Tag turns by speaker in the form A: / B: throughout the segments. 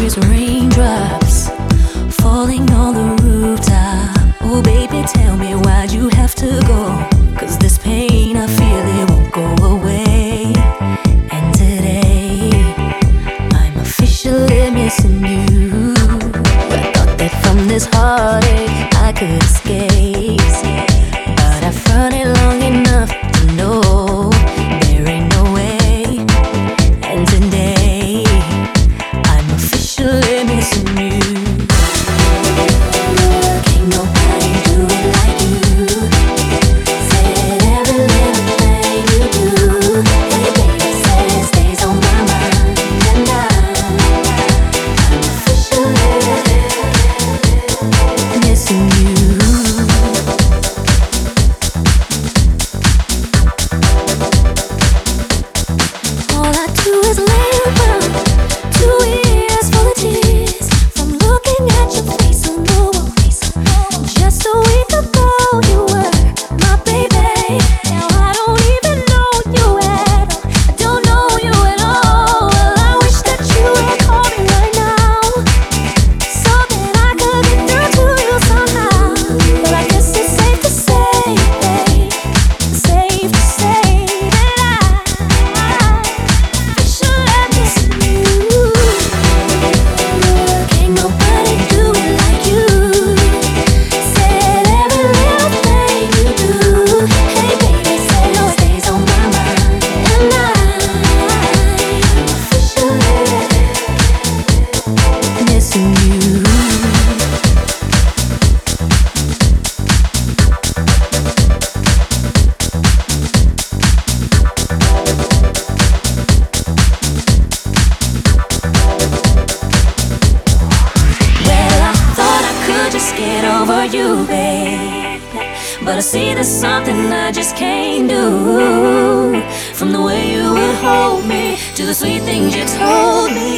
A: is raindrops falling on the rooftop. Oh baby, tell me why'd you have to go? 'Cause this pain I feel, it won't go away. And today I'm officially missing you. I thought that from this heartache I could escape, but I've run it long enough to know there ain't no way. And today I'm officially missing you. Can't nobody do it like you. Said every little thing you do, hey baby, said it stays on my mind. And I'm officially missing you. All I do is lay around, 2 years full of tears from looking at your face on the wall. Just a week ago you were my baby. Now I don't even know you at all. I don't know you at all. Well, I wish that you would call me right now, so that I could get through to you somehow. But I guess it's safe to say, babe, safe to say that officially missing you. Can't nobody do it like you. Said every little thing you do, hey baby, say it stays on my mind. And I'm officially missing you. Well, I thought I could just get over you, babe, but I see there's something I just can't do. From the way you would hold me to the sweet things you told me,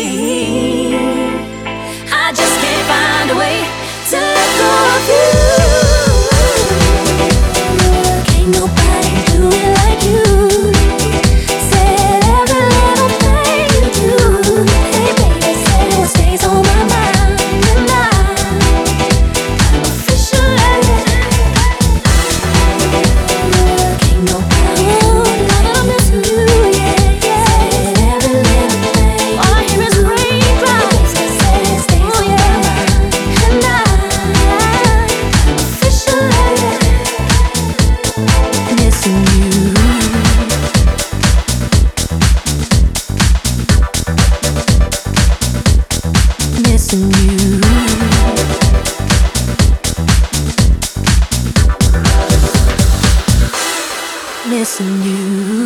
A: I just can't find a way to let go of you. Can't nobody do it like you. Said every little thing you do, hey baby, said it stays on my mind. And I'm officially can't nobody do it like I'm missing you, yeah, yeah. Said every little thing, all I hear is raindrops. Said it stays on my mind. And I'm officially missing you. Missing you. Missing you.